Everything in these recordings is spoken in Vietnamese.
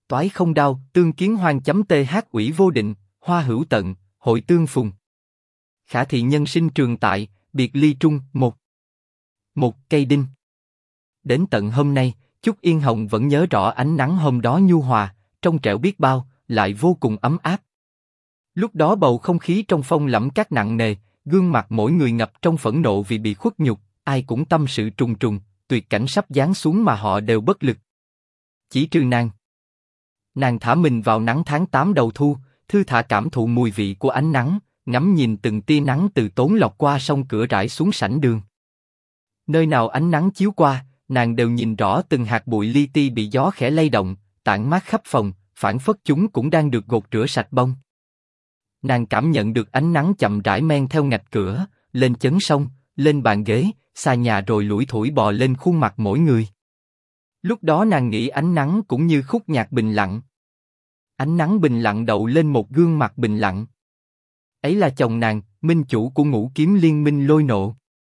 Toái không đao, tương kiến hoang .th ủy vô định, hoa hữu tận, hội tương phùng. Khả thị nhân sinh trường tại, biệt ly trung, một cây đinh. Đến tận hôm nay, Chúc Yên Hồng vẫn nhớ rõ ánh nắng hôm đó nhu hòa, trong trẻo biết bao, lại vô cùng ấm áp. Lúc đó bầu không khí trong phong lẫm cát nặng nề, gương mặt mỗi người ngập trong phẫn nộ vì bị khuất nhục, ai cũng tâm sự trùng trùng, tuyệt cảnh sắp giáng xuống mà họ đều bất lực. Chỉ trừ nàng. Nàng thả mình vào nắng tháng 8 đầu thu, thư thả cảm thụ mùi vị của ánh nắng, ngắm nhìn từng tia nắng từ tốn lọc qua song cửa rải xuống sảnh đường. Nơi nào ánh nắng chiếu qua, nàng đều nhìn rõ từng hạt bụi li ti bị gió khẽ lay động, tản mát khắp phòng, phảng phất chúng cũng đang được gột rửa sạch bông. Nàng cảm nhận được ánh nắng chậm rãi men theo ngạch cửa, lên chấn sông, lên bàn ghế, xà nhà rồi lủi thủi bò lên khuôn mặt mỗi người. Lúc đó nàng nghĩ ánh nắng cũng như khúc nhạc bình lặng. Ánh nắng bình lặng đậu lên một gương mặt bình lặng. Ấy là chồng nàng, minh chủ của Ngũ Kiếm Liên Minh Lôi Nộ.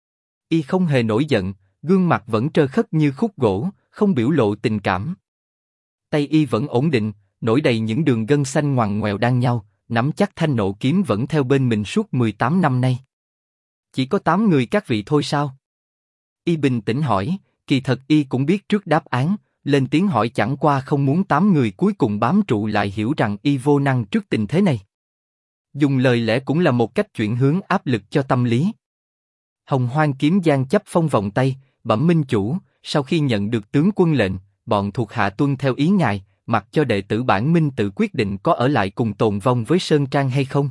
Y không hề nổi giận, gương mặt vẫn trơ khất như khúc gỗ, không biểu lộ tình cảm. Tay y vẫn ổn định, nổi đầy những đường gân xanh ngoằn ngoèo đan nhau, nắm chắc thanh nộ kiếm vẫn theo bên mình suốt 18 năm nay. Chỉ có 8 người các vị thôi sao? Y bình tĩnh hỏi, kỳ thật y cũng biết trước đáp án, lên tiếng hỏi chẳng qua không muốn 8 người cuối cùng bám trụ lại hiểu rằng y vô năng trước tình thế này. Dùng lời lẽ cũng là một cách chuyển hướng áp lực cho tâm lý. Hồng Hoang Kiếm Giang chấp phong vòng tay, bẩm minh chủ, sau khi nhận được tướng quân lệnh, bọn thuộc hạ tuân theo ý ngài, mặc cho đệ tử bản minh tự quyết định có ở lại cùng tồn vong với Sơn Trang hay không.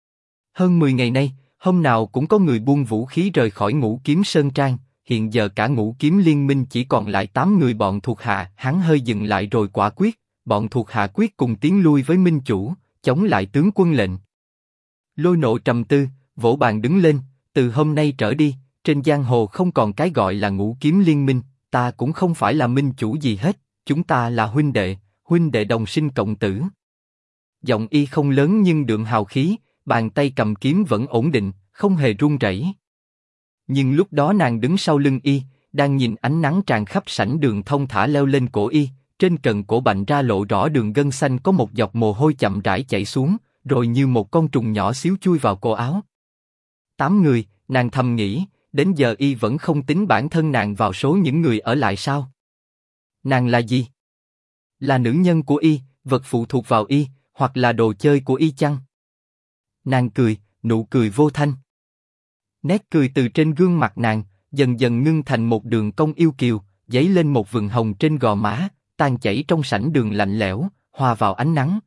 Hơn 10 ngày nay, hôm nào cũng có người buông vũ khí rời khỏi Ngũ Kiếm Sơn Trang, hiện giờ cả Ngũ Kiếm Liên Minh chỉ còn lại 8 người bọn thuộc hạ. Hắn hơi dừng lại rồi quả quyết, bọn thuộc hạ quyết cùng tiến lui với minh chủ, chống lại tướng quân lệnh. Lôi Nộ trầm tư, vỗ bàn đứng lên, từ hôm nay trở đi, trên giang hồ không còn cái gọi là Ngũ Kiếm Liên Minh, ta cũng không phải là minh chủ gì hết, chúng ta là huynh đệ đồng sinh cộng tử. Giọng y không lớn nhưng đượm hào khí, bàn tay cầm kiếm vẫn ổn định, không hề run rẩy. Nhưng lúc đó nàng đứng sau lưng y, đang nhìn ánh nắng tràn khắp sảnh đường thông thả leo lên cổ y, trên cần cổ bạnh ra lộ rõ đường gân xanh có một giọt mồ hôi chậm rãi chảy xuống, rồi như một con trùng nhỏ xíu chui vào cổ áo. 8 người, nàng thầm nghĩ, đến giờ y vẫn không tính bản thân nàng vào số những người ở lại sao? Nàng là gì? Là nữ nhân của y, vật phụ thuộc vào y, hoặc là đồ chơi của y chăng? Nàng cười, nụ cười vô thanh. Nét cười từ trên gương mặt nàng, dần dần ngưng thành một đường cong yêu kiều, dấy lên một vầng hồng trên gò má, tan chảy trong sảnh đường lạnh lẽo, hòa vào ánh nắng.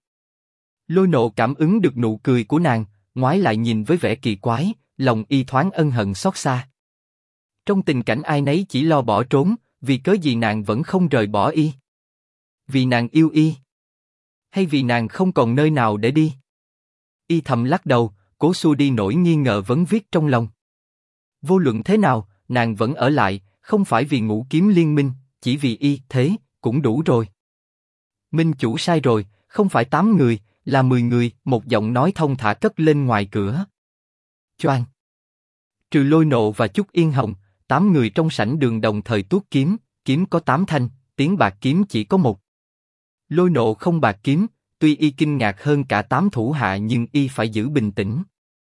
Lôi Nộ cảm ứng được nụ cười của nàng, ngoái lại nhìn với vẻ kỳ quái, lòng y thoáng ân hận xót xa. Trong tình cảnh ai nấy chỉ lo bỏ trốn, vì cớ gì nàng vẫn không rời bỏ y? Vì nàng yêu y? Hay vì nàng không còn nơi nào để đi? Y thầm lắc đầu, cố xua đi nỗi nghi ngờ vấn viết trong lòng. Vô luận thế nào, nàng vẫn ở lại, không phải vì Ngũ Kiếm Liên Minh, chỉ vì y, thế cũng đủ rồi. Minh chủ sai rồi, không phải 8 người, là 10 người, một giọng nói thông thả cất lên ngoài cửa. Choang. Trừ Lôi Nộ và Chúc Yên Hồng, 8 người trong sảnh đường đồng thời tuốt kiếm, kiếm có 8 thanh, tiếng bạc kiếm chỉ có 1. Lôi Nộ không bạc kiếm, tuy y kinh ngạc hơn cả 8 thủ hạ nhưng y phải giữ bình tĩnh.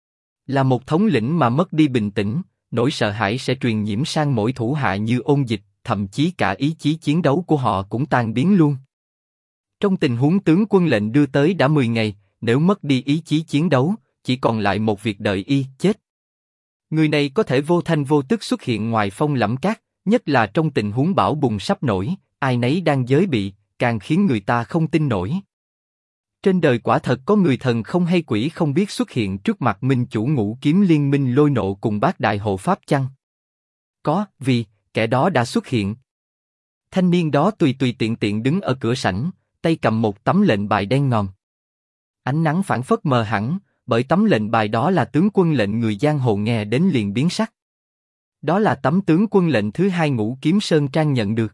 Là một thống lĩnh mà mất đi bình tĩnh, nỗi sợ hãi sẽ truyền nhiễm sang mỗi thủ hạ như ôn dịch, thậm chí cả ý chí chiến đấu của họ cũng tan biến luôn. Trong tình huống tướng quân lệnh đưa tới đã 10 ngày, nếu mất đi ý chí chiến đấu, chỉ còn lại một việc đợi y chết. Người này có thể vô thanh vô tức xuất hiện ngoài phong lẫm cát, nhất là trong tình huống bão bùng sắp nổi, ai nấy đang giới bị, càng khiến người ta không tin nổi. Trên đời quả thật có người thần không hay quỷ không biết xuất hiện trước mặt minh chủ Ngũ Kiếm Liên Minh Lôi Nộ cùng bát đại hộ pháp chăng? Có, vì kẻ đó đã xuất hiện. Thanh niên đó tùy tiện tiện đứng ở cửa sảnh, tay cầm một tấm lệnh bài đen ngòm. Ánh nắng phảng phất mờ hẳn, bởi tấm lệnh bài đó là tướng quân lệnh người giang hồ nghe đến liền biến sắc. Đó là tấm tướng quân lệnh thứ 2 Ngũ Kiếm Sơn Trang nhận được.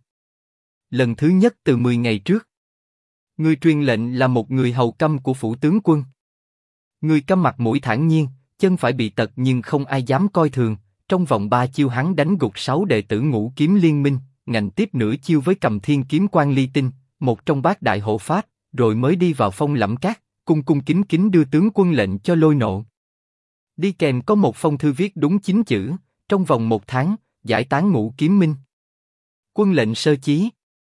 Lần thứ nhất từ 10 ngày trước. Người truyền lệnh là một người hầu câm của phủ tướng quân. Người câm mặt mũi thản nhiên, chân phải bị tật nhưng không ai dám coi thường. Trong vòng 3 chiêu hắn đánh gục 6 đệ tử Ngũ Kiếm Liên Minh, ngạnh tiếp nửa chiêu với Cầm Thiên kiếm quan ly tinh, một trong bát đại hộ pháp, rồi mới đi vào phong Lẫm Cát, cung cung kính kính đưa tướng quân lệnh cho Lôi Nộ. Đi kèm có một phong thư viết đúng 9 chữ, trong vòng 1 tháng, giải tán Ngũ Kiếm Minh. Quân lệnh sơ chí.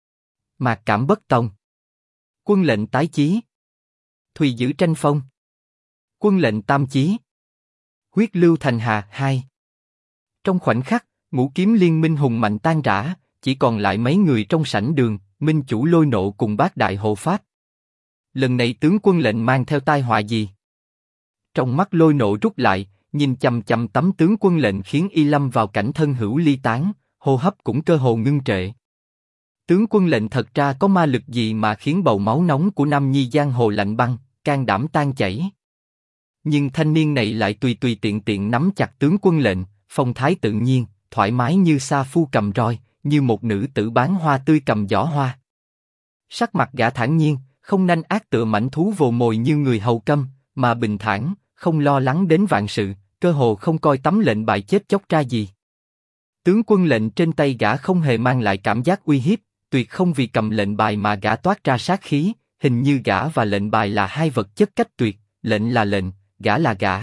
Mạc Cảm bất tòng. Quân lệnh tái chí. Thùy giữ tranh phong. Quân lệnh tam chí. Huyết lưu thành hà 2. Trong khoảnh khắc, Ngũ Kiếm Liên Minh hùng mạnh tan rã, chỉ còn lại mấy người trong sảnh đường, minh chủ Lôi Nộ cùng bát đại hộ pháp. Lần này tướng quân lệnh mang theo tai họa gì? Trong mắt Lôi Nộ rút lại, nhìn chằm chằm tấm tướng quân lệnh khiến y lâm vào cảnh thân hữu ly tán, hô hấp cũng cơ hồ ngưng trệ. Tướng quân lệnh thật ra có ma lực gì mà khiến bầu máu nóng của Nam Nhi giang hồ lạnh băng, can đảm tan chảy. Nhưng thanh niên này lại tùy tùy tiện tiện nắm chặt tướng quân lệnh, phong thái tự nhiên, thoải mái như sa phu cầm roi, như một nữ tử bán hoa tươi cầm giỏ hoa. Sắc mặt gã thản nhiên, không nanh ác tựa mãnh thú vồ mồi như người hầu câm, mà bình thản, không lo lắng đến vạn sự, cơ hồ không coi tấm lệnh bài chết chóc ra gì. Tướng quân lệnh trên tay gã không hề mang lại cảm giác uy hiếp, tuyệt không vì cầm lệnh bài mà gã toát ra sát khí, hình như gã và lệnh bài là hai vật chất cách tuyệt, lệnh là lệnh, gã là gã.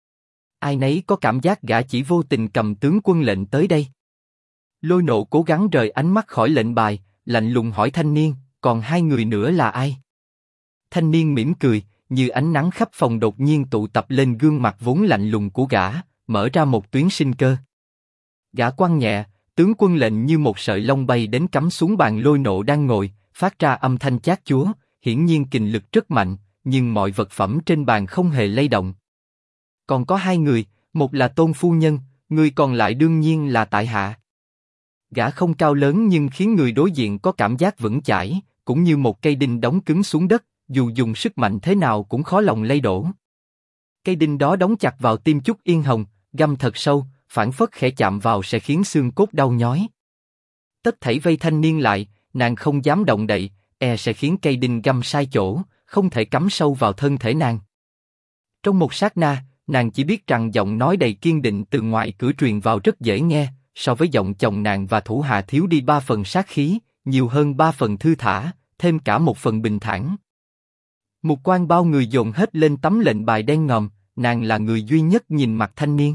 Ai nấy có cảm giác gã chỉ vô tình cầm tướng quân lệnh tới đây. Lôi Nộ cố gắng rời ánh mắt khỏi lệnh bài, lạnh lùng hỏi thanh niên, còn hai người nữa là ai? Thanh niên mỉm cười, như ánh nắng khắp phòng đột nhiên tụ tập lên gương mặt vốn lạnh lùng của gã, mở ra một tuyến sinh cơ. Gã quăng nhẹ, tướng quân lệnh như một sợi lông bay đến cắm xuống bàn Lôi Nộ đang ngồi, phát ra âm thanh chát chúa, hiển nhiên kình lực rất mạnh, nhưng mọi vật phẩm trên bàn không hề lay động. Còn có hai người, một là Tôn phu nhân, người còn lại đương nhiên là tại hạ. Gã không cao lớn nhưng khiến người đối diện có cảm giác vững chãi, cũng như một cây đinh đóng cứng xuống đất, dù dùng sức mạnh thế nào cũng khó lòng lay đổ. Cây đinh đó đóng chặt vào tim Chúc Yên Hồng, găm thật sâu, phảng phất khẽ chạm vào sẽ khiến xương cốt đau nhói. Tất thảy vây thanh niên lại, nàng không dám động đậy, e sẽ khiến cây đinh găm sai chỗ, không thể cắm sâu vào thân thể nàng. Trong một sát na, nàng chỉ biết rằng giọng nói đầy kiên định từ ngoài cửa truyền vào rất dễ nghe, so với giọng chồng nàng và thủ hạ thiếu đi 3 phần sát khí, nhiều hơn 3 phần thư thả, thêm cả 1 phần bình thản. Mục quan bao người dồn hết lên tấm lệnh bài đen ngòm, nàng là người duy nhất nhìn mặt thanh niên.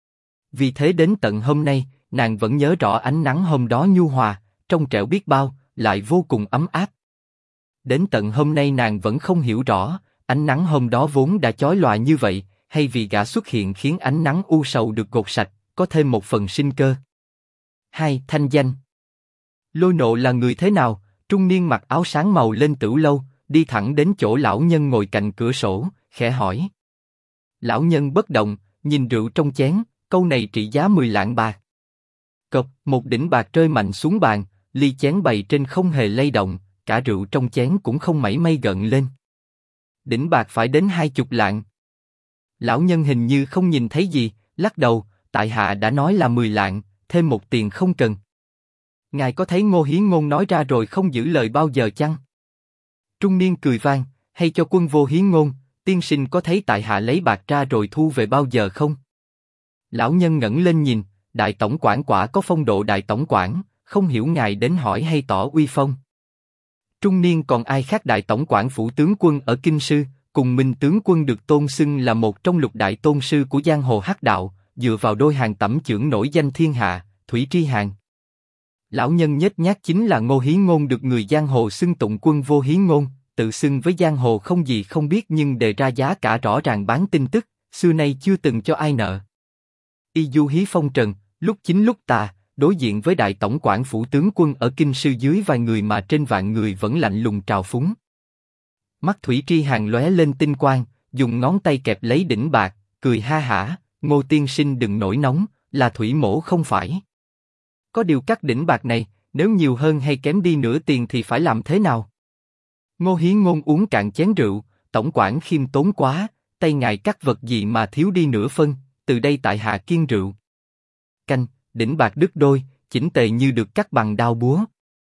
Vì thế đến tận hôm nay, nàng vẫn nhớ rõ ánh nắng hôm đó nhu hòa, trong trẻo biết bao, lại vô cùng ấm áp. Đến tận hôm nay nàng vẫn không hiểu rõ, ánh nắng hôm đó vốn đã chói lòa như vậy, hay vì gã xuất hiện khiến ánh nắng u sầu được gột sạch, có thêm 1 phần sinh cơ. 2. Thanh danh. Lôi Nộ là người thế nào? Trung niên mặc áo sáng màu lên tửu lâu, đi thẳng đến chỗ lão nhân ngồi cạnh cửa sổ, khẽ hỏi. Lão nhân bất động, nhìn rượu trong chén, câu này trị giá 10 lạng bạc. Cộc, một đỉnh bạc rơi mạnh xuống bàn, ly chén bày trên không hề lay động, cả rượu trong chén cũng không mảy may gợn lên. Đỉnh bạc phải đến 20 lạng. Lão nhân hình như không nhìn thấy gì, lắc đầu, tại hạ đã nói là 10 lạng, thêm 1 tiền không cần. Ngài có thấy Ngô Hiến Ngôn nói ra rồi không giữ lời bao giờ chăng? Trung niên cười vang, hay cho quân vô Hiến Ngôn, tiên sinh có thấy tại hạ lấy bạc ra rồi thu về bao giờ không? Lão nhân ngẩng lên nhìn, đại tổng quản quả có phong độ đại tổng quản, không hiểu ngài đến hỏi hay tỏ uy phong. Trung niên còn ai khác đại tổng quản phủ tướng quân ở Kinh Sư, cùng Minh tướng quân được tôn xưng là một trong 6 đại tôn sư của giang hồ hắc đạo, dựa vào đôi hàng tẩm chưởng nổi danh thiên hạ, Thủy Tri Hàn. Lão nhân nhếch nhác chính là Ngô Hiến Ngôn được người giang hồ xưng tụng quân vô Hiến Ngôn, tự xưng với giang hồ không gì không biết nhưng đề ra giá cả rõ ràng bán tin tức, xưa nay chưa từng cho ai nợ. Y du hí phong trần, lúc chính lúc tà, đối diện với đại tổng quản phủ tướng quân ở Kinh Sư dưới vài người mà trên vạn người vẫn lạnh lùng trào phúng. Mắt Thủy Tri Hàn lóe lên tinh quang, dùng ngón tay kẹp lấy đỉnh bạc, cười ha hả, Ngô tiên sinh đừng nổi nóng, là Thủy mỗ không phải. Có điều cắt đỉnh bạc này, nếu nhiều hơn hay kém đi nửa tiền thì phải làm thế nào? Ngô Hiến Ngôn uống cạn chén rượu, tổng quản khiêm tốn quá, tay ngài cắt vật gì mà thiếu đi nửa phân, từ đây tại hạ kiêng rượu. Canh, đỉnh bạc đứt đôi, chỉnh tề như được cắt bằng đao búa.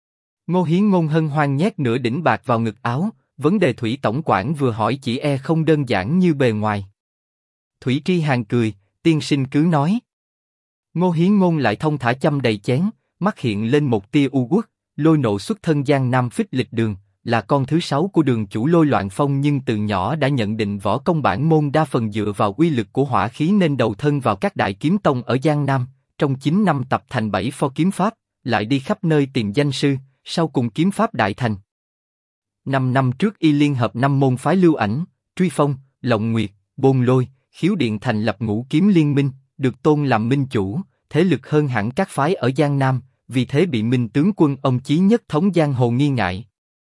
Ngô Hiến Ngôn hân hoan nhét nửa đỉnh bạc vào ngực áo, vấn đề Thủy tổng quản vừa hỏi chỉ e không đơn giản như bề ngoài. Thủy Tri Hàn cười, tiên sinh cứ nói. Ngô Hiến Ngôn lại thông thả châm đầy chén, mắt hiện lên một tia u uất, Lôi Nộ xuất thân giang nam phích lịch đường, là con thứ 6 của đường chủ Lôi Loạn Phong nhưng từ nhỏ đã nhận định võ công bản môn đa phần dựa vào uy lực của hỏa khí nên đầu thân vào các đại kiếm tông ở Giang Nam, trong 9 năm tập thành 7 pho kiếm pháp, lại đi khắp nơi tìm danh sư, sau cùng kiếm pháp đại thành. 5 năm trước y liên hợp 5 môn phái Lưu Ảnh, Truy Phong, Lộng Nguyệt, Bôn Lôi, Khiếu Điện thành lập Ngũ Kiếm Liên Minh, được tôn làm minh chủ, thế lực hơn hẳn các phái ở Giang Nam, vì thế bị Minh tướng quân ông Chí Nhất thống giang hồ nghi ngại.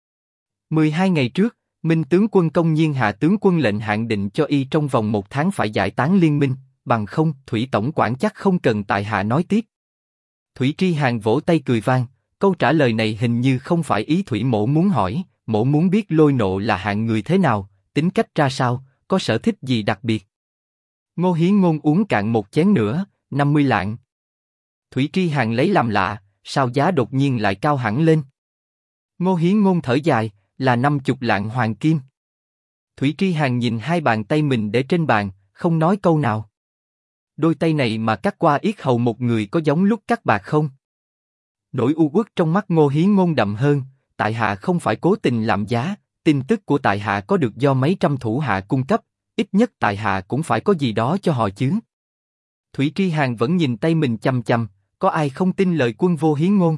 12 ngày trước, Minh tướng quân công nhiên hạ tướng quân lệnh hạn định cho y trong vòng 1 tháng phải giải tán liên minh, bằng không Thủy tổng quản chắc không cần tại hạ nói tiếp. Thủy Tri Hàn vỗ tay cười vang, câu trả lời này hình như không phải ý Thủy mỗ muốn hỏi, mỗ muốn biết Lôi Nộ là hạng người thế nào, tính cách ra sao, có sở thích gì đặc biệt. Ngô Hiến Ngôn uống cạn một chén nữa, 50 lạng. Thủy Tri Hàn lấy làm lạ, sao giá đột nhiên lại cao hẳn lên. Ngô Hiến Ngôn thở dài, là 50 lạng hoàng kim. Thủy Tri Hàn nhìn hai bàn tay mình để trên bàn, không nói câu nào. Đôi tay này mà cắt qua yết hầu một người có giống lúc cắt bạc không? Nỗi u uất trong mắt Ngô Hiến Ngôn đậm hơn, tại hạ không phải cố tình làm giá, tin tức của tại hạ có được do mấy trăm thủ hạ cung cấp, ít nhất tại hạ cũng phải có gì đó cho họ chứ. Thủy Tri Hàn vẫn nhìn tay mình chăm chăm, có ai không tin lời quân vô Hiến Ngôn?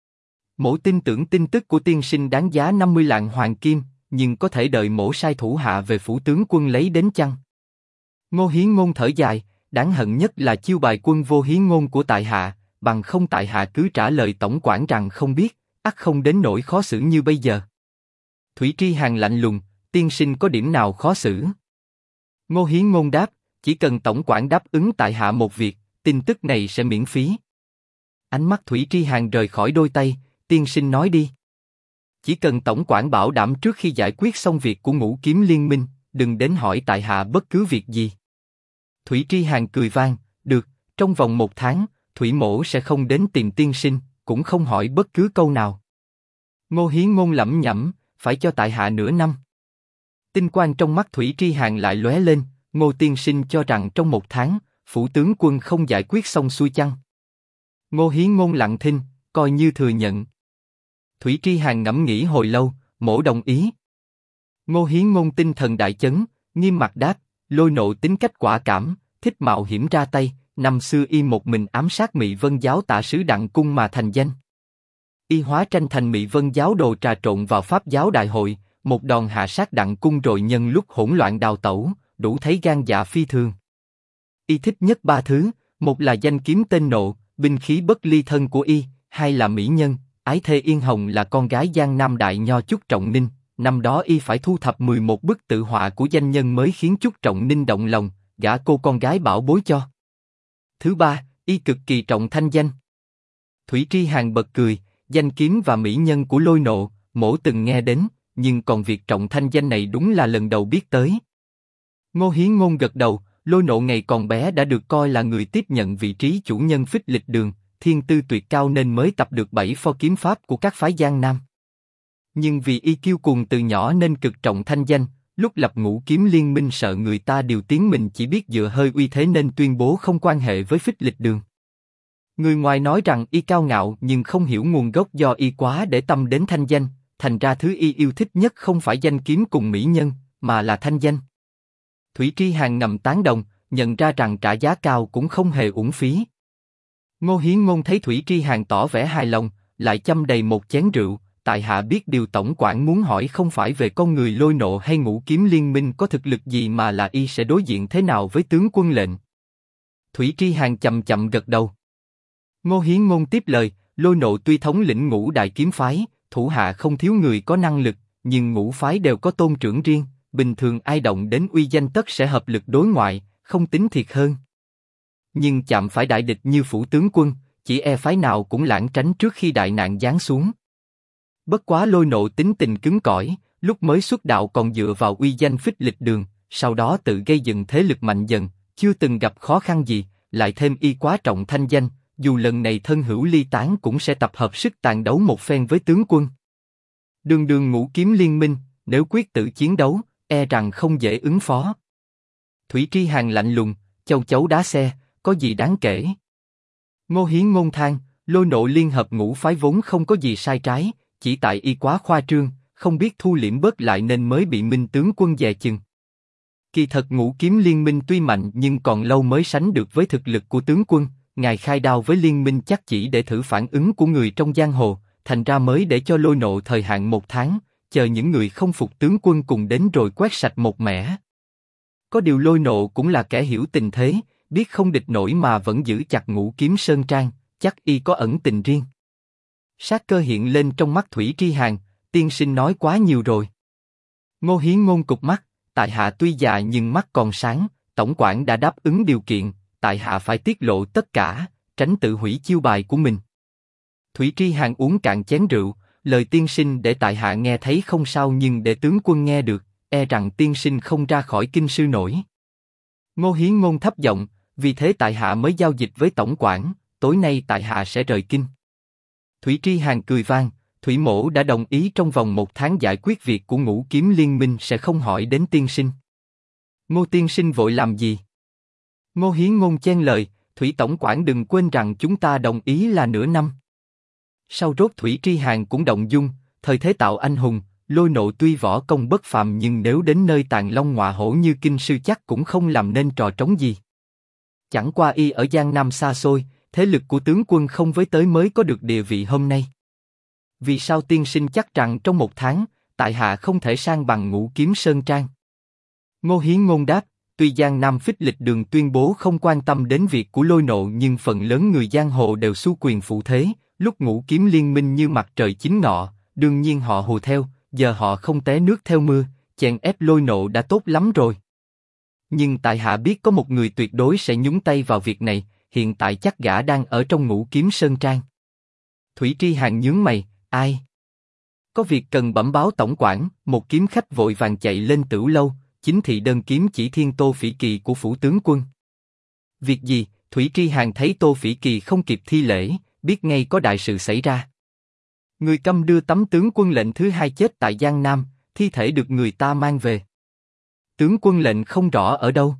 Mỗ tin tưởng tin tức của tiên sinh đáng giá 50 lạng hoàng kim, nhưng có thể đợi mỗ sai thủ hạ về phủ tướng quân lấy đến chăng? Ngô Hiến Ngôn thở dài, đáng hận nhất là chiêu bài quân vô Hiến Ngôn của tại hạ, bằng không tại hạ cứ trả lời tổng quản rằng không biết, ắt không đến nỗi khó xử như bây giờ. Thủy Tri Hàn lạnh lùng, tiên sinh có điểm nào khó xử? Ngô Hiến Ngôn đáp, chỉ cần tổng quản đáp ứng tại hạ một việc, tin tức này sẽ miễn phí. Ánh mắt Thủy Tri Hàn rời khỏi đôi tay, tiên sinh nói đi. Chỉ cần tổng quản bảo đảm trước khi giải quyết xong việc của Ngũ Kiếm Liên Minh, đừng đến hỏi tại hạ bất cứ việc gì. Thủy Tri Hàn cười vang, được, trong vòng 1 tháng, Thủy mỗ sẽ không đến tìm tiên sinh, cũng không hỏi bất cứ câu nào. Ngô Hiến Ngôn lẩm nhẩm, phải cho tại hạ nửa năm. Tinh quang trong mắt Thủy Tri Hàn lại lóe lên, Ngô tiên sinh cho rằng trong 1 tháng, phủ tướng quân không giải quyết xong xuôi chăng? Ngô Hiến Ngôn lặng thinh, coi như thừa nhận. Thủy Tri Hàn ngẫm nghĩ hồi lâu, mỗ đồng ý. Ngô Hiến Ngôn tinh thần đại chấn, nghiêm mặt đáp, Lôi Nộ tính cách quả cảm, thích mạo hiểm ra tay, năm xưa y một mình ám sát Mị Vân giáo tạ sứ Đặng Cung mà thành danh. Y hóa tranh thành Mị Vân giáo đồ trà trộn vào Pháp giáo đại hội, một đòn hạ sát Đặng Cung rồi nhân lúc hỗn loạn đào tẩu, đủ thấy gan dạ phi thường. Y thích nhất 3 thứ, một là danh kiếm tên Nộ, binh khí bất ly thân của y, hai là mỹ nhân, ái thê Yên Hồng là con gái Giang Nam đại nho Chúc Trọng Ninh. Năm đó y phải thu thập 11 bức tự họa của danh nhân mới khiến Chúc Trọng Ninh động lòng, gả cô con gái bảo bối cho. Thứ ba, y cực kỳ trọng thanh danh. Thủy Tri Hàn bật cười, danh kiếm và mỹ nhân của Lôi Nộ, mỗ từng nghe đến, nhưng còn việc trọng thanh danh này đúng là lần đầu biết tới. Ngô Hiến Ngôn gật đầu, Lôi Nộ ngày còn bé đã được coi là người tiếp nhận vị trí chủ nhân Phích Lịch Đường, thiên tư tuyệt cao nên mới tập được 7 pho kiếm pháp của các phái Giang Nam. Nhưng vì y kiêu cuồng từ nhỏ nên cực trọng thanh danh, lúc lập Ngũ Kiếm Liên Minh sợ người ta điều tiếng mình chỉ biết dựa hơi uy thế nên tuyên bố không quan hệ với Phích Lịch Đường. Người ngoài nói rằng y cao ngạo nhưng không hiểu nguồn gốc do y quá để tâm đến thanh danh, thành ra thứ y yêu thích nhất không phải danh kiếm cùng mỹ nhân, mà là thanh danh. Thủy Tri Hàn ngầm tán đồng, nhận ra rằng trả giá cao cũng không hề uổng phí. Ngô Hiến Ngôn thấy Thủy Tri Hàn tỏ vẻ hài lòng, lại châm đầy một chén rượu. Tại hạ biết điều tổng quản muốn hỏi không phải về con người Lôi Nộ hay Ngũ Kiếm Liên Minh có thực lực gì mà là y sẽ đối diện thế nào với tướng quân lệnh. Thủy Tri Hàn chậm chậm gật đầu. Ngô Hiến Ngôn tiếp lời, Lôi Nộ tuy thống lĩnh Ngũ Đại Kiếm Phái, thủ hạ không thiếu người có năng lực, nhưng ngũ phái đều có tôn trưởng riêng, bình thường ai động đến uy danh tất sẽ hợp lực đối ngoại, không tính thiệt hơn. Nhưng chạm phải đại địch như phủ tướng quân, chỉ e phái nào cũng lảng tránh trước khi đại nạn giáng xuống. Bất quá Lôi Nộ tính tình cứng cỏi, lúc mới xuất đạo còn dựa vào uy danh Phích Lịch Đường, sau đó tự gây dựng thế lực mạnh dần, chưa từng gặp khó khăn gì, lại thêm y quá trọng thanh danh, dù lần này thân hữu ly tán cũng sẽ tập hợp sức tàn đấu một phen với tướng quân. Đường đường Ngũ Kiếm Liên Minh, nếu quyết tử chiến đấu, e rằng không dễ ứng phó. Thủy Tri Hàn lạnh lùng, châu chấu đá xe, có gì đáng kể. Ngô Hiến Ngôn than, Lôi Nộ liên hợp ngũ phái vốn không có gì sai trái, chỉ tại y quá khoa trương, không biết thu liễm bớt lại nên mới bị Minh tướng quân dè chừng. Kỳ thật Ngũ Kiếm Liên Minh tuy mạnh nhưng còn lâu mới sánh được với thực lực của tướng quân, ngài khai đao với liên minh chắc chỉ để thử phản ứng của người trong giang hồ, thành ra mới để cho Lôi Nộ thời hạn 1 tháng, chờ những người không phục tướng quân cùng đến rồi quét sạch một mẻ. Có điều Lôi Nộ cũng là kẻ hiểu tình thế, biết không địch nổi mà vẫn giữ chặt Ngũ Kiếm Sơn Trang, chắc y có ẩn tình riêng. Sát cơ hiện lên trong mắt Thủy Tri Hàn, tiên sinh nói quá nhiều rồi. Ngô Hiến Ngôn cụp mắt, tại hạ tuy già nhưng mắt còn sáng, tổng quản đã đáp ứng điều kiện, tại hạ phải tiết lộ tất cả, tránh tự hủy chiêu bài của mình. Thủy Tri Hàn uống cạn chén rượu, lời tiên sinh để tại hạ nghe thấy không sao nhưng để tướng quân nghe được, e rằng tiên sinh không ra khỏi kinh sư nổi. Ngô Hiến Ngôn thấp giọng, vì thế tại hạ mới giao dịch với tổng quản, tối nay tại hạ sẽ rời kinh. Thủy Tri Hàn cười vang, Thủy Mỗ đã đồng ý trong vòng 1 tháng giải quyết việc của Ngũ Kiếm Liên Minh sẽ không hỏi đến tiên sinh. Ngô tiên sinh vội làm gì? Ngô Hiến Ngôn chen lời, Thủy tổng quản đừng quên rằng chúng ta đồng ý là nửa năm. Sau rốt Thủy Tri Hàn cũng động dung, thời thế tạo anh hùng, Lôi Nộ tuy võ công bất phàm nhưng nếu đến nơi tàn long ngọa hổ như kinh sư chắc cũng không làm nên trò trống gì. Chẳng qua y ở Giang Nam xa xôi, thế lực của tướng quân không với tới mới có được địa vị hôm nay. Vì sao tiên sinh chắc rằng trong 1 tháng, tại hạ không thể sang bằng Ngũ Kiếm Sơn Trang? Ngô Hiến Ngôn đáp, tuy Giang Nam Phích Lịch Đường tuyên bố không quan tâm đến việc của Lôi Nộ nhưng phần lớn người giang hồ đều xu quyền phụ thế, lúc Ngũ Kiếm Liên Minh như mặt trời chính ngọ, đương nhiên họ hùa theo, giờ họ không té nước theo mưa, chèn ép Lôi Nộ đã tốt lắm rồi. Nhưng tại hạ biết có một người tuyệt đối sẽ nhúng tay vào việc này, hiện tại chắc gã đang ở trong Ngũ Kiếm Sơn Trang. Thủy Tri Hàn nhướng mày, ai? Có việc cần bẩm báo tổng quản, một kiếm khách vội vàng chạy lên Tửu Lâu, chính thị đơn kiếm chỉ Thiên Tô Phỉ Kỳ của phủ tướng quân. Việc gì? Thủy Tri Hàn thấy Tô Phỉ Kỳ không kịp thi lễ, biết ngay có đại sự xảy ra. Người câm đưa tấm tướng quân lệnh thứ 2 chết tại Giang Nam, thi thể được người ta mang về. Tướng quân lệnh không rõ ở đâu.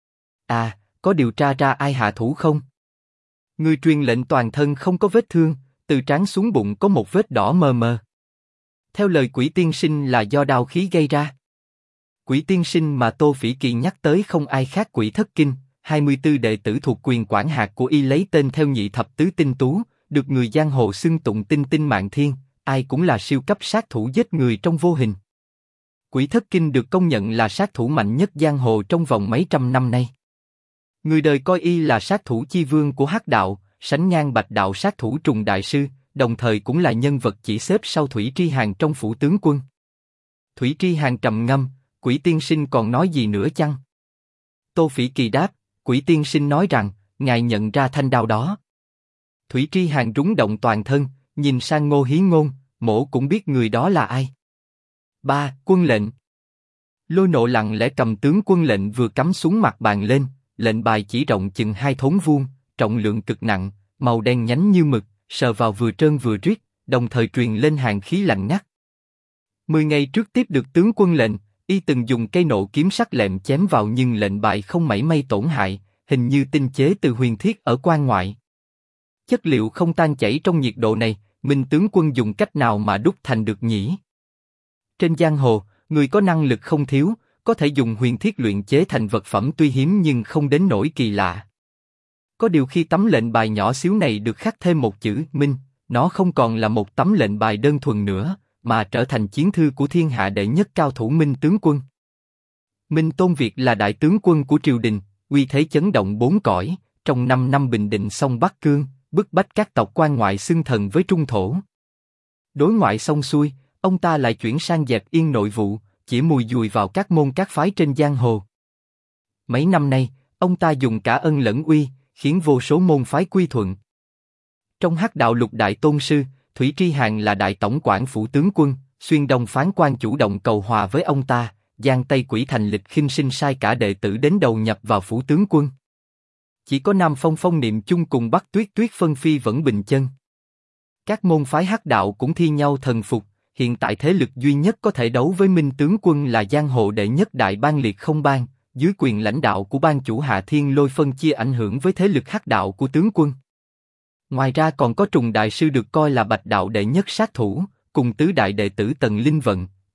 À, có điều tra ra ai hạ thủ không? Người truyền lệnh toàn thân không có vết thương, từ trán xuống bụng có một vết đỏ mờ mờ. Theo lời Quỷ tiên sinh là do đao khí gây ra. Quỷ tiên sinh mà Tô Phỉ Kỳ nhắc tới không ai khác Quỷ Thất Kinh, 24 đệ tử thuộc quyền quản hạt của y lấy tên theo nhị thập tứ tinh tú, được người giang hồ xưng tụng tinh tinh mạng thiên, ai cũng là siêu cấp sát thủ giết người trong vô hình. Quỷ Thất Kinh được công nhận là sát thủ mạnh nhất giang hồ trong vòng mấy trăm năm nay. Người đời coi y là sát thủ chi vương của Hắc đạo, sánh ngang Bạch đạo sát thủ Trùng đại sư, đồng thời cũng là nhân vật chỉ xếp sau Thủy Tri Hàn trong phủ tướng quân. Thủy Tri Hàn trầm ngâm, Quỷ tiên sinh còn nói gì nữa chăng? Tô Phỉ Kỳ đáp, Quỷ tiên sinh nói rằng, ngài nhận ra thanh đao đó. Thủy Tri Hàn rúng động toàn thân, nhìn sang Ngô Hiến Ngôn, mỗ cũng biết người đó là ai. 3. Quân lệnh. Lôi Nộ lặng lẽ cầm tướng quân lệnh vừa cắm xuống mặt bàn lên, lệnh bài chỉ rộng chừng 2 thốn vuông, trọng lượng cực nặng, màu đen nhánh như mực, sờ vào vừa trơn vừa riết, đồng thời truyền lên hàn khí lạnh ngắt. 10 ngày trước tiếp được tướng quân lệnh, y từng dùng cây nộ kiếm sắc lẹm chém vào nhưng lệnh bài không mảy may tổn hại, hình như tinh chế từ huyền thiết ở quan ngoại. Chất liệu không tan chảy trong nhiệt độ này, Minh tướng quân dùng cách nào mà đúc thành được nhỉ? Trên giang hồ, người có năng lực không thiếu, có thể dùng huyền thiết luyện chế thành vật phẩm tuy hiếm nhưng không đến nỗi kỳ lạ. Có điều khi tấm lệnh bài nhỏ xíu này được khắc thêm một chữ Minh, nó không còn là một tấm lệnh bài đơn thuần nữa, mà trở thành chiến thư của thiên hạ đệ nhất cao thủ Minh tướng quân. Minh Tôn Việt là đại tướng quân của triều đình, uy thế chấn động 4 cõi, trong 5 năm bình định xong Bắc Cương, bức bách các tộc quan ngoại xưng thần với trung thổ. Đối ngoại xong xuôi, ông ta lại chuyển sang dẹp yên nội vụ, chỉ mùi dùi vào các môn các phái trên giang hồ. Mấy năm nay, ông ta dùng cả ân lẫn uy, khiến vô số môn phái quy thuận. Trong Hắc đạo Lục đại tôn sư, Thủy Tri Hàn là đại tổng quản phủ tướng quân, Xuyên Đông phán quan chủ động cầu hòa với ông ta, Giang Tây Quỷ Thành Lịch khinh sinh sai cả đệ tử đến đầu nhập vào phủ tướng quân. Chỉ có Nam Phong Phong Niệm Chung cùng Bắc Tuyết Tuyết phân phi vẫn bình chân. Các môn phái Hắc đạo cũng thi nhau thần phục, hiện tại thế lực duy nhất có thể đấu với Minh tướng quân là giang hồ đệ nhất đại bang Liệt Không bang, dưới quyền lãnh đạo của bang chủ Hạ Thiên Lôi phân chia ảnh hưởng với thế lực Hắc đạo của tướng quân. Ngoài ra còn có Trùng đại sư được coi là Bạch đạo đệ nhất sát thủ, cùng tứ đại đệ tử Tần Linh Vận,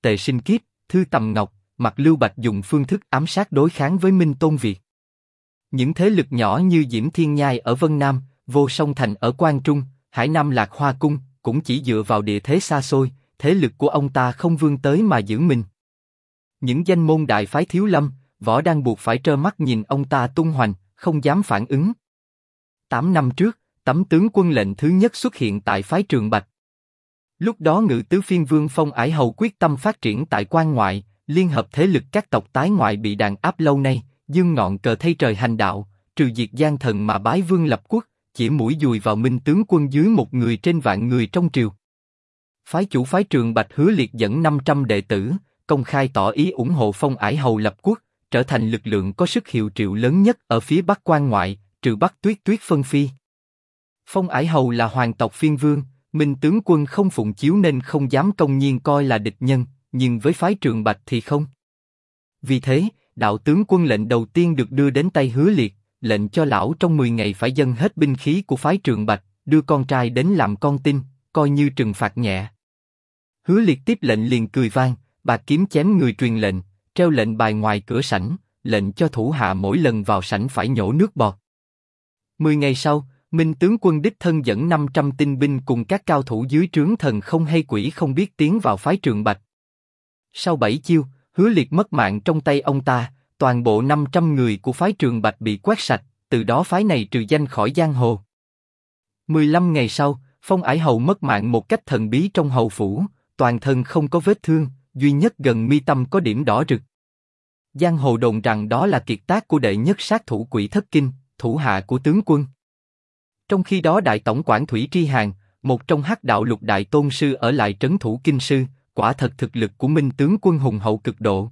Tề Sinh Kiếp, Thư Tầm Ngọc, Mạc Lưu Bạch dùng phương thức ám sát đối kháng với Minh Tôn Việt. Những thế lực nhỏ như Diễm Thiên Nhai ở Vân Nam, Vô Song Thành ở Quan Trung, Hải Nam Lạc Hoa Cung, cũng chỉ dựa vào địa thế xa xôi, thế lực của ông ta không vươn tới mà giữ mình. Những danh môn đại phái Thiếu Lâm, Võ Đăng buộc phải trơ mắt nhìn ông ta tung hoành, không dám phản ứng. 8 năm trước, tấm tướng quân lệnh thứ nhất xuất hiện tại phái Trường Bạch. Lúc đó Ngự Tứ Phiên Vương Phong Ải Hầu quyết tâm phát triển tại quan ngoại, liên hợp thế lực các tộc tái ngoại bị đàn áp lâu nay, dương ngọn cờ thay trời hành đạo, trừ diệt gian thần mà bái vương lập quốc, chỉ mũi dùi vào Minh tướng quân dưới một người trên vạn người trong triều. Phái chủ phái Trường Bạch Hứa Liệt dẫn 500 đệ tử, công khai tỏ ý ủng hộ Phong Ải Hầu lập quốc, trở thành lực lượng có sức hiệu triệu lớn nhất ở phía Bắc quan ngoại, trừ Bắc Tuyết Tuyết phân phi. Phong Ải Hầu là hoàng tộc phiên vương, Minh tướng quân không phụng chiếu nên không dám công nhiên coi là địch nhân, nhưng với phái Trường Bạch thì không. Vì thế, đạo tướng quân lệnh đầu tiên được đưa đến tay Hứa Liệt, lệnh cho lão trong 10 ngày phải dâng hết binh khí của phái Trường Bạch, đưa con trai đến làm con tin, coi như trừng phạt nhẹ. Hứa Liệt tiếp lệnh liền cười vang, bạc kiếm chém người truyền lệnh, treo lệnh bài ngoài cửa sảnh, lệnh cho thủ hạ mỗi lần vào sảnh phải nhổ nước bọt. 10 ngày sau, Minh tướng quân đích thân dẫn 500 tinh binh cùng các cao thủ dưới trướng thần không hay quỷ không biết tiến vào phái Trường Bạch. Sau 7 chiêu, Hứa Liệt mất mạng trong tay ông ta, toàn bộ 500 người của phái Trường Bạch bị quét sạch, từ đó phái này trừ danh khỏi giang hồ. 15 ngày sau, Phong Ải Hầu mất mạng một cách thần bí trong hầu phủ, toàn thân không có vết thương, duy nhất gần mi tâm có điểm đỏ rực. Giang hồ đồn rằng đó là kiệt tác của đệ nhất sát thủ Quỷ Thất Kinh, thủ hạ của tướng quân. Trong khi đó Đại Tổng quản Thủy Tri Hàn, một trong hắc đạo lục đại tôn sư ở lại trấn thủ kinh sư, quả thật thực lực của Minh tướng quân hùng hậu cực độ.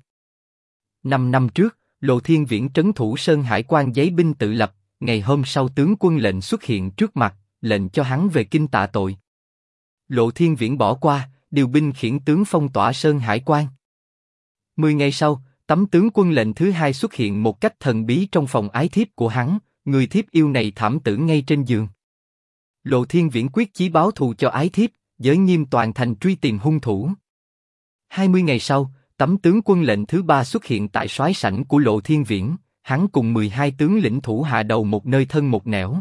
5 năm trước, Lộ Thiên Viễn trấn thủ Sơn Hải quan giấy binh tự lập, ngày hôm sau tướng quân lệnh xuất hiện trước mặt, lệnh cho hắn về kinh tạ tội. Lộ Thiên Viễn bỏ qua, điều binh khiển tướng phong tỏa Sơn Hải quan. 10 ngày sau, tấm tướng quân lệnh thứ hai xuất hiện một cách thần bí trong phòng ái thiếp của hắn, người thiếp yêu này thảm tử ngay trên giường. Lộ Thiên Viễn quyết chí báo thù cho ái thiếp, giới nghiêm toàn thành truy tìm hung thủ. 20 ngày sau, tấm tướng quân lệnh thứ ba xuất hiện tại soái sảnh của Lộ Thiên Viễn, hắn cùng 12 tướng lĩnh thủ hạ đầu một nơi thân một nẻo.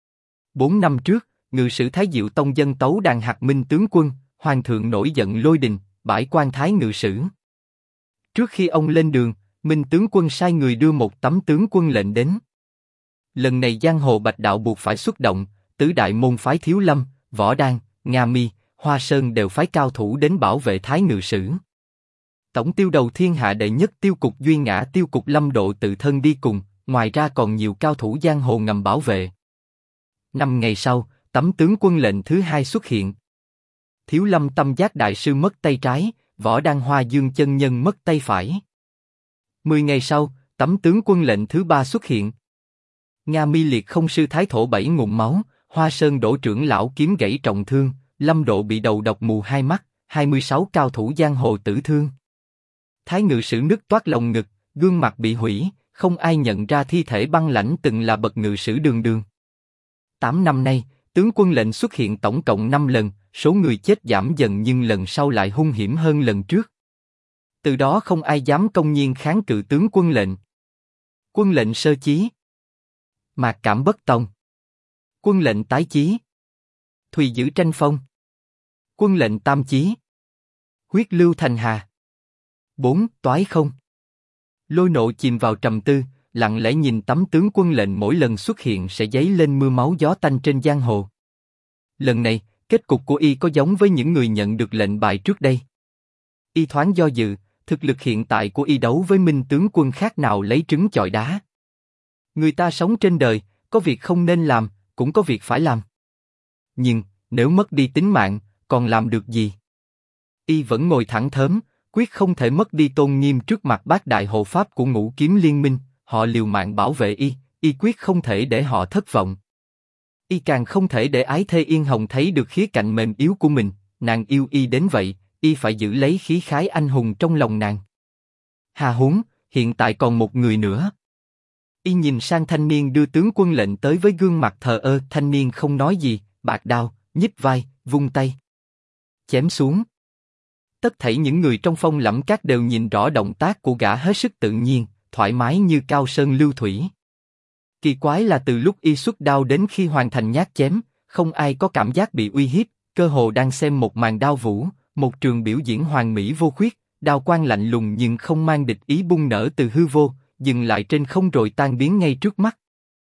4 năm trước, ngự sử Thái Diệu Tông dân tấu đàn hạt Minh tướng quân, hoàng thượng nổi giận lôi đình, bãi quan thái ngự sử. Trước khi ông lên đường, Minh tướng quân sai người đưa một tấm tướng quân lệnh đến. Lần này giang hồ bạch đạo buộc phải xuất động, tứ đại môn phái Thiếu Lâm, Võ Đan, Nga Mi, Hoa Sơn đều phái cao thủ đến bảo vệ thái ngự sử. Tổng tiêu đầu thiên hạ đệ nhất tiêu cục Duy Ngã tiêu cục Lâm Độ tự thân đi cùng, ngoài ra còn nhiều cao thủ giang hồ ngầm bảo vệ. 5 ngày sau, tấm tướng quân lệnh thứ hai xuất hiện. Thiếu Lâm Tâm Giác đại sư mất tay trái, Võ Đan Hoa Dương chân nhân mất tay phải. 10 ngày sau, tấm tướng quân lệnh thứ ba xuất hiện. Nga Mi liệt không sư Thái Thổ bảy ngụm máu, Hoa Sơn đổ trưởng lão kiếm gãy trọng thương, Lâm Độ bị đầu độc mù hai mắt, 26 cao thủ giang hồ tử thương. Thái ngự sử nứt toát lồng ngực, gương mặt bị hủy, không ai nhận ra thi thể băng lãnh từng là bậc ngự sử Đường Đường. 8 năm nay, tướng quân lệnh xuất hiện tổng cộng 5 lần, số người chết giảm dần nhưng lần sau lại hung hiểm hơn lần trước. Từ đó không ai dám công nhiên kháng cự tướng quân lệnh. Quân lệnh sơ chí, Mạc Cảm bất tòng. Quân lệnh tái chí, Thùy giữ tranh phong. Quân lệnh tam chí, Huyết lưu thành hà. 4. Toái không. Lôi Nộ chìm vào trầm tư, lặng lẽ nhìn tấm tướng quân lệnh mỗi lần xuất hiện sẽ dấy lên mưa máu gió tanh trên giang hồ. Lần này, kết cục của y có giống với những người nhận được lệnh bài trước đây. Y thoáng do dự, thực lực hiện tại của y đấu với Minh tướng quân khác nào lấy trứng chọi đá. Người ta sống trên đời, có việc không nên làm, cũng có việc phải làm. Nhưng, nếu mất đi tính mạng, còn làm được gì? Y vẫn ngồi thẳng thớm, quyết không thể mất đi tôn nghiêm trước mặt bát đại hộ pháp của Ngũ Kiếm Liên Minh, họ liều mạng bảo vệ y quyết không thể để họ thất vọng. Y càng không thể để ái thê Yên Hồng thấy được khía cạnh mềm yếu của mình, nàng yêu y đến vậy, y phải giữ lấy khí khái anh hùng trong lòng nàng. Hà huống, hiện tại còn một người nữa. Y nhìn sang thanh niên đưa tướng quân lệnh tới với gương mặt thờ ơ, thanh niên không nói gì, bạc đao, nhích vai, vung tay. Chém xuống. Tất thảy những người trong Phong Lẫm Các đều nhìn rõ động tác của gã hết sức tự nhiên, thoải mái như cao sơn lưu thủy. Kỳ quái là từ lúc y xuất đao đến khi hoàn thành nhát chém, không ai có cảm giác bị uy hiếp, cơ hồ đang xem một màn đao vũ, một trường biểu diễn hoàn mỹ vô khuyết, đao quang lạnh lùng nhưng không mang địch ý bung nở từ hư vô, dừng lại trên không rồi tan biến ngay trước mắt.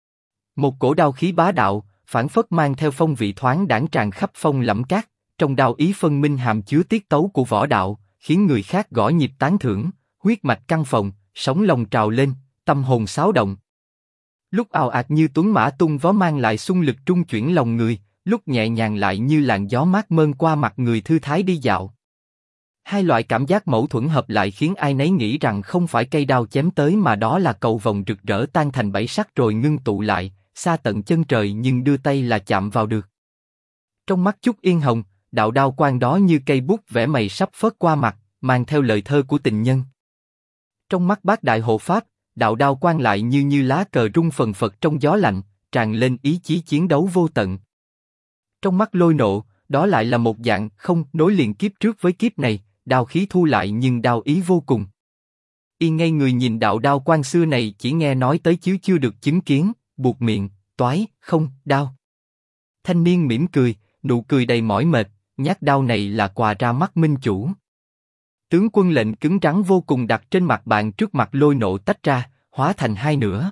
Một cổ đao khí bá đạo, phảng phất mang theo phong vị thoáng đãng tràn khắp Phong Lẫm Các, trong đao ý phân minh hàm chứa tiết tấu của võ đạo, khiến người khác gõ nhịp tán thưởng, huyết mạch căng phồng, sóng lòng trào lên, tâm hồn xáo động. Lúc ào ạt như tuấn mã tung vó mang lại xung lực trung chuyển lòng người, lúc nhẹ nhàng lại như làn gió mát mơn qua mặt người thư thái đi dạo. Hai loại cảm giác mâu thuẫn hợp lại khiến ai nấy nghĩ rằng không phải cây đao chém tới mà đó là cầu vồng rực rỡ tan thành bảy sắc rồi ngưng tụ lại, xa tận chân trời nhưng đưa tay là chạm vào được. Trong mắt Chúc Yên Hồng, đạo đao quang đó như cây bút vẽ mày sắp phớt qua mặt, mang theo lời thơ của tình nhân. Trong mắt Bát Đại Hộ Pháp, đạo đao quang lại như lá cờ rung phần phật trong gió lạnh, tràn lên ý chí chiến đấu vô tận. Trong mắt Lôi Nộ, đó lại là một dạng không nối liền kiếp trước với kiếp này, đao khí thu lại nhưng đao ý vô cùng. Y ngây người nhìn đạo đao quang xưa này chỉ nghe nói tới chứ chưa được chứng kiến, buột miệng, toái, không, đao. Thanh niên mỉm cười, nụ cười đầy mỏi mệt, nhát đao này là quà ra mắt minh chủ. Tướng quân lệnh cứng rắn vô cùng đặt trên mặt bàn trước mặt Lôi Nộ tách ra, hóa thành hai nửa.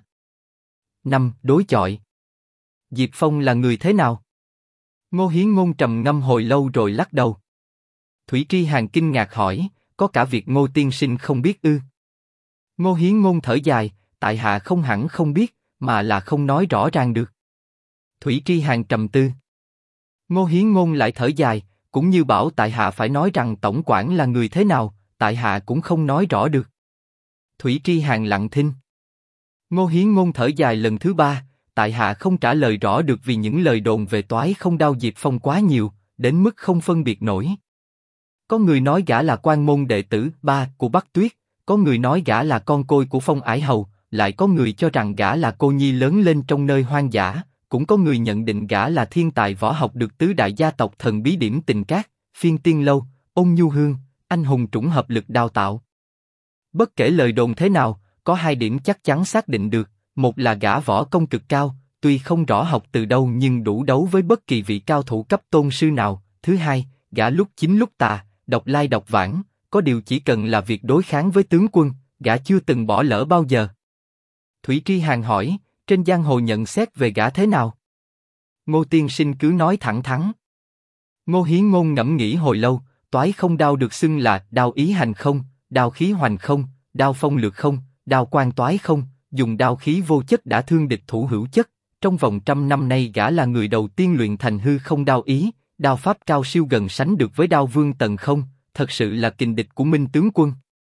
5. Đối chọi. Diệp Phong là người thế nào? Ngô Hiến Ngôn trầm ngâm hồi lâu rồi lắc đầu. Thủy Tri Hàn kinh ngạc hỏi, có cả việc Ngô tiên sinh không biết ư? Ngô Hiến Ngôn thở dài, tại hạ không hẳn không biết, mà là không nói rõ ràng được. Thủy Tri Hàn trầm tư. Ngô Hiến Ngôn lại thở dài, cũng như bảo tại hạ phải nói rằng tổng quản là người thế nào, tại hạ cũng không nói rõ được. Thủy Tri Hàn lặng thinh. Ngô Hiến Ngôn thở dài lần thứ ba, tại hạ không trả lời rõ được vì những lời đồn về toái không đao Diệp Phong quá nhiều, đến mức không phân biệt nổi. Có người nói gã là quan môn đệ tử ba của Bắc Tuyết, có người nói gã là con côi của Phong Ải Hầu, lại có người cho rằng gã là cô nhi lớn lên trong nơi hoang dã, cũng có người nhận định gã là thiên tài võ học được tứ đại gia tộc thần bí điểm Tình Cát, Phiên Tiên Lâu, Ôn Nhu Hương, anh hùng trùng hợp lực đào tạo. Bất kể lời đồn thế nào, có hai điểm chắc chắn xác định được, một là gã võ công cực cao, tuy không rõ học từ đâu nhưng đủ đấu với bất kỳ vị cao thủ cấp tôn sư nào, thứ hai, gã lúc chính lúc tà, độc lai độc vãng, có điều chỉ cần là việc đối kháng với tướng quân, gã chưa từng bỏ lỡ bao giờ. Thủy Tri Hàn hỏi, trên giang hồ nhận xét về gã thế nào? Ngô tiên sinh cứ nói thẳng thắn. Ngô Hiến Ngôn ngẫm nghĩ hồi lâu, toái không đao được xưng là đao ý hành không, đao khí hoành không, đao phong lược không, đao quang toái không, dùng đao khí vô chất đã thương địch thủ hữu chất. Trong vòng 100 năm nay gã là người đầu tiên luyện thành hư không đao ý, đao pháp cao siêu gần sánh được với đao vương tầng không, thật sự là kình địch của Minh tướng quân.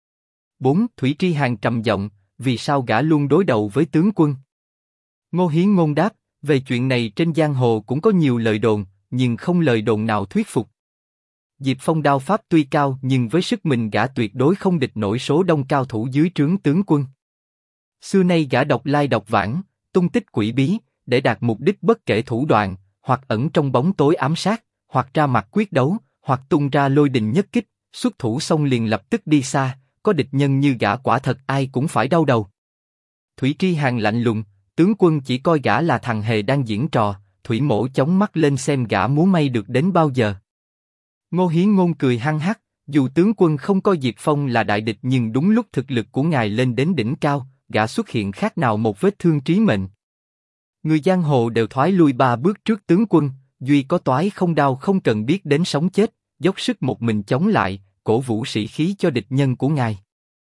4. Thủy Tri Hàn trầm giọng, vì sao gã luôn đối đầu với tướng quân? Ngô Hiến Ngôn đáp, về chuyện này trên giang hồ cũng có nhiều lời đồn, nhưng không lời đồn nào thuyết phục. Diệp Phong đao pháp tuy cao nhưng với sức mình gã tuyệt đối không địch nổi số đông cao thủ dưới trướng tướng quân. Xưa nay gã độc lai độc vãng, tung tích quỷ bí, để đạt mục đích bất kể thủ đoạn, hoặc ẩn trong bóng tối ám sát, hoặc ra mặt quyết đấu, hoặc tung ra lôi đình nhất kích, xuất thủ xong liền lập tức đi xa, có địch nhân như gã quả thật ai cũng phải đau đầu. Thủy Tri Hàn lạnh lùng, tướng quân chỉ coi gã là thằng hề đang diễn trò, Thủy Mỗ chống mắt lên xem gã múa may được đến bao giờ. Ngô Hiến Ngôn cười hăng hắc, dù tướng quân không coi Diệp Phong là đại địch nhưng đúng lúc thực lực của ngài lên đến đỉnh cao, gã xuất hiện khác nào một vết thương trí mệnh. Người giang hồ đều thoái lui 3 bước trước tướng quân, duy có toái không đao không cần biết đến sống chết, dốc sức một mình chống lại, cổ vũ sĩ khí cho địch nhân của ngài.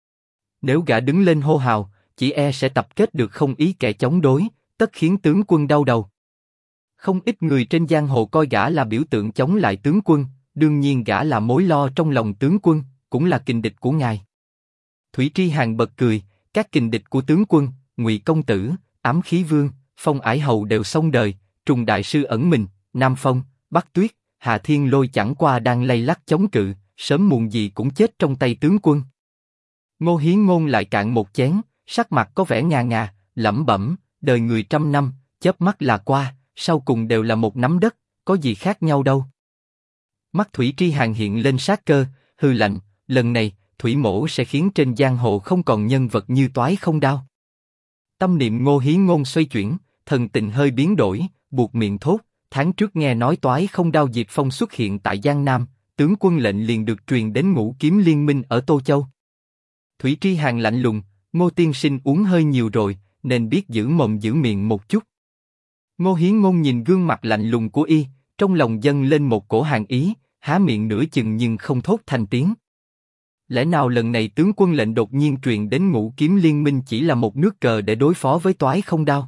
Nếu gã đứng lên hô hào, chỉ e sẽ tập kết được không ý kẻ chống đối, tất khiến tướng quân đau đầu. Không ít người trên giang hồ coi gã là biểu tượng chống lại tướng quân, đương nhiên gã là mối lo trong lòng tướng quân, cũng là kình địch của ngài. Thủy Tri Hàn bật cười, các kình địch của tướng quân, Ngụy công tử, Ám Khí Vương, Phong Ải Hầu đều xong đời, Trùng đại sư ẩn mình, Nam Phong, Bắc Tuyết, Hà Thiên Lôi chẳng qua đang lay lắc chống cự, sớm muộn gì cũng chết trong tay tướng quân. Ngô Hiến Ngôn lại cạn một chén, sắc mặt có vẻ ngà ngà, lẩm bẩm, đời người 100 năm, chớp mắt là qua, sau cùng đều là một nắm đất, có gì khác nhau đâu. Mắt Thủy Tri Hàn hiện lên sát cơ, hừ lạnh, lần này, Thủy Mỗ sẽ khiến trên giang hồ không còn nhân vật như Toái Không Đao. Tâm niệm Ngô Hí Ngôn xoay chuyển, thần tình hơi biến đổi, buột miệng thốt, tháng trước nghe nói Toái Không Đao Diệp Phong xuất hiện tại Giang Nam, tướng quân lệnh liền được truyền đến Ngũ Kiếm Liên Minh ở Tô Châu. Thủy Tri Hàn lạnh lùng, Ngô tiên sinh uống hơi nhiều rồi, nên biết giữ mồm giữ miệng một chút. Ngô Hí Ngôn nhìn gương mặt lạnh lùng của y, trong lòng dâng lên một cổ hàn ý, há miệng nửa chừng nhưng không thốt thành tiếng. Lẽ nào lần này tướng quân lệnh đột nhiên truyền đến Ngũ Kiếm Liên Minh chỉ là một nước cờ để đối phó với Toái Không Đao?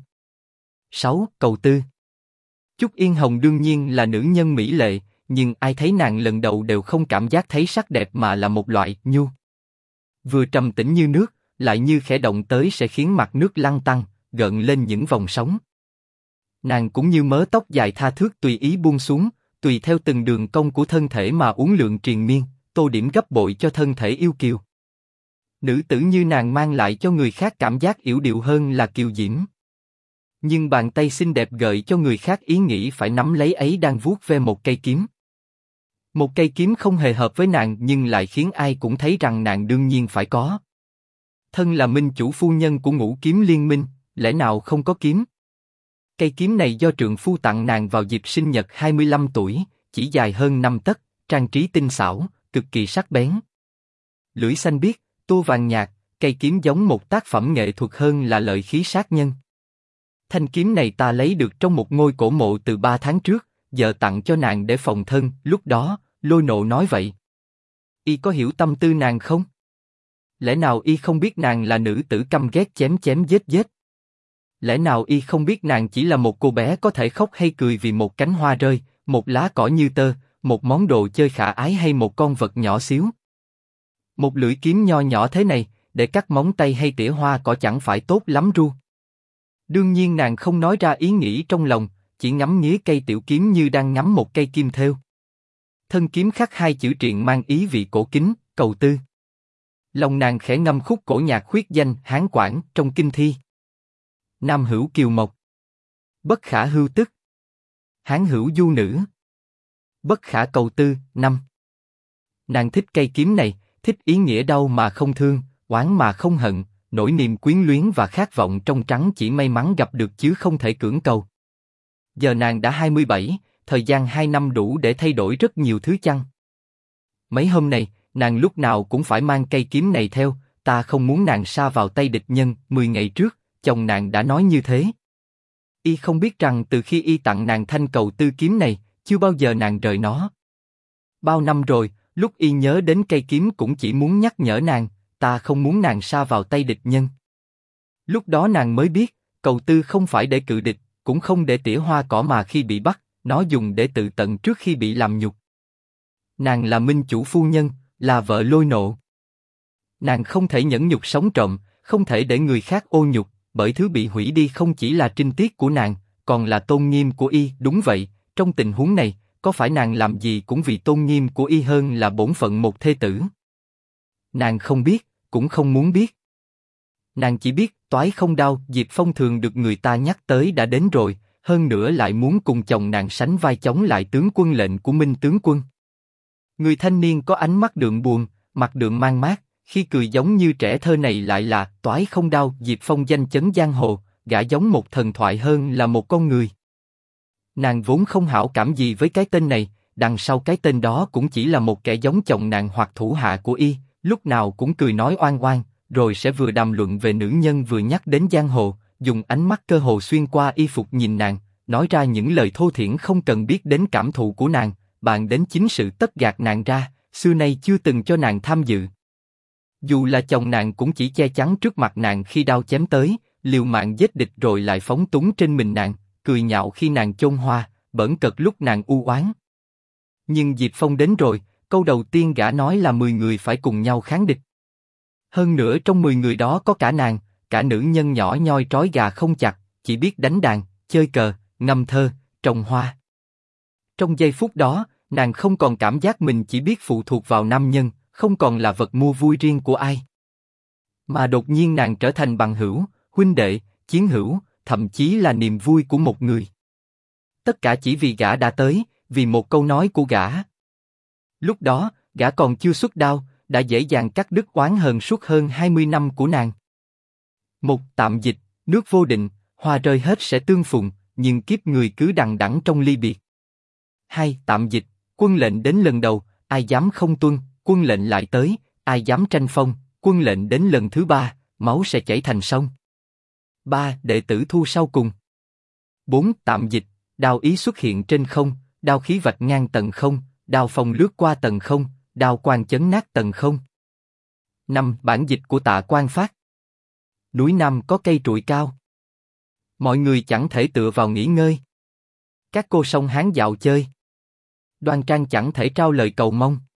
6. Cầu Tư. Chúc Yên Hồng đương nhiên là nữ nhân mỹ lệ, nhưng ai thấy nàng lần đầu đều không cảm giác thấy sắc đẹp mà là một loại nhu. Vừa trầm tĩnh như nước, lại như khẽ động tới sẽ khiến mặt nước lăn tăn, gợn lên những vòng sóng. Nàng cũng như mớ tóc dài tha thướt tùy ý buông xuống, tùy theo từng đường cong của thân thể mà uốn lượn triền miên, tô điểm gấp bội cho thân thể yêu kiều. Nữ tử như nàng mang lại cho người khác cảm giác yểu điệu hơn là kiều diễm. Nhưng bàn tay xinh đẹp gợi cho người khác ý nghĩ phải nắm lấy ấy đang vuốt ve một cây kiếm. Một cây kiếm không hề hợp với nàng nhưng lại khiến ai cũng thấy rằng nàng đương nhiên phải có. Thân là minh chủ phu nhân của Ngũ Kiếm Liên Minh, lẽ nào không có kiếm? Cây kiếm này do trượng phu tặng nàng vào dịp sinh nhật 25 tuổi, chỉ dài hơn 5 tấc, trang trí tinh xảo, cực kỳ sắc bén. Lưỡi xanh biếc, tua vàng nhạt, cây kiếm giống một tác phẩm nghệ thuật hơn là lợi khí sát nhân. Thanh kiếm này ta lấy được trong một ngôi cổ mộ từ 3 tháng trước, giờ tặng cho nàng để phòng thân. Lúc đó, Lôi Nộ nói vậy. Y có hiểu tâm tư nàng không? Lẽ nào y không biết nàng là nữ tử căm ghét chém chém giết giết? Lẽ nào y không biết nàng chỉ là một cô bé có thể khóc hay cười vì một cánh hoa rơi, một lá cỏ như tơ, một món đồ chơi khả ái hay một con vật nhỏ xíu? Một lưỡi kiếm nho nhỏ thế này, để cắt móng tay hay tỉa hoa cỏ chẳng phải tốt lắm ru? Đương nhiên nàng không nói ra ý nghĩ trong lòng, chỉ ngắm nghía cây tiểu kiếm như đang ngắm một cây kim thêu. Thân kiếm khắc 2 chữ triện mang ý vị cổ kính, cầu tư. Lòng nàng khẽ ngâm khúc cổ nhạc khuyết danh Hán Quảng trong kinh thi. Nam hữu kiều mộc, bất khả hưu tức. Hán hữu du nữ, bất khả cầu tư. 5. Nàng thích cây kiếm này, thích ý nghĩa đau mà không thương, oán mà không hận, nỗi niềm quyến luyến và khát vọng trong trắng chỉ may mắn gặp được chứ không thể cưỡng cầu. Giờ nàng đã 27, thời gian 2 năm đủ để thay đổi rất nhiều thứ chăng? Mấy hôm này, nàng lúc nào cũng phải mang cây kiếm này theo, ta không muốn nàng sa vào tay địch nhân. 10 ngày trước, chồng nàng đã nói như thế. Y không biết rằng từ khi y tặng nàng thanh cầu tư kiếm này, chưa bao giờ nàng rời nó. Bao năm rồi, lúc y nhớ đến cây kiếm cũng chỉ muốn nhắc nhở nàng, ta không muốn nàng sa vào tay địch nhân. Lúc đó nàng mới biết, cầu tư không phải để cự địch, cũng không để tỉa hoa cỏ mà khi bị bắt, nó dùng để tự tận trước khi bị làm nhục. Nàng là minh chủ phu nhân, là vợ Lôi Nộ. Nàng không thể nhẫn nhục sống trộm, không thể để người khác ô nhục, bởi thứ bị hủy đi không chỉ là trinh tiết của nàng, còn là tôn nghiêm của y. Đúng vậy, trong tình huống này, có phải nàng làm gì cũng vì tôn nghiêm của y hơn là bổn phận một thê tử? Nàng không biết, cũng không muốn biết. Nàng chỉ biết, Toái Không Đao, Diệp Phong thường được người ta nhắc tới đã đến rồi, hơn nữa lại muốn cùng chồng nàng sánh vai chống lại tướng quân lệnh của Minh tướng quân. Người thanh niên có ánh mắt đượm buồn, mặt đượm mang mát, khi cười giống như trẻ thơ này lại là Toái Không Đao, Diệp Phong danh chấn giang hồ, gã giống một thần thoại hơn là một con người. Nàng vốn không hảo cảm gì với cái tên này, đằng sau cái tên đó cũng chỉ là một kẻ giống chồng nàng hoặc thủ hạ của y, lúc nào cũng cười nói oan oan, rồi sẽ vừa đàm luận về nữ nhân vừa nhắc đến giang hồ, dùng ánh mắt cơ hồ xuyên qua y phục nhìn nàng, nói ra những lời thô thiển không cần biết đến cảm thụ của nàng, bàn đến chính sự tất gạt nàng ra, xưa nay chưa từng cho nàng tham dự. Dù là chồng nàng cũng chỉ che chắn trước mặt nàng khi đao chém tới, liều mạng giết địch rồi lại phóng túng trên mình nàng, cười nhạo khi nàng chôn hoa, bỡn cợt lúc nàng u oán. Nhưng Diệp Phong đến rồi, câu đầu tiên gã nói là 10 người phải cùng nhau kháng địch. Hơn nữa trong 10 người đó có cả nàng, cả nữ nhân nhỏ nhoi trói gà không chặt, chỉ biết đánh đàn, chơi cờ, ngâm thơ, trồng hoa. Trong giây phút đó, nàng không còn cảm giác mình chỉ biết phụ thuộc vào nam nhân, không còn là vật mua vui riêng của ai. Mà đột nhiên nàng trở thành bằng hữu, huynh đệ, chiến hữu, thậm chí là niềm vui của một người. Tất cả chỉ vì gã đã tới, vì một câu nói của gã. Lúc đó, Gã còn chưa xuất đao, đã dễ dàng cắt đứt oán hờn suốt hơn 20 năm của nàng. Một tạm dịch, nước vô định, hoa rơi hết sẽ tương phùng, nhưng kiếp người cứ đằng đẵng trong ly biệt. Hai tạm dịch, quân lệnh đến lần đầu, ai dám không tuân, quân lệnh lại tới, ai dám tranh phong, quân lệnh đến lần thứ ba, máu sẽ chảy thành sông. Ba đệ tử thu sau cùng. Bốn tạm dịch, đao ý xuất hiện trên không, đao khí vạch ngang tầng không, đao phong lướt qua tầng không, đao quang chấn nát tầng không. Năm bản dịch của Tạ Quang Phát. Núi Nam có cây trụi cao, mọi người chẳng thể tựa vào nghỉ ngơi. Các cô sông Hán dạo chơi, đoan trang chẳng thể trao lời cầu mong.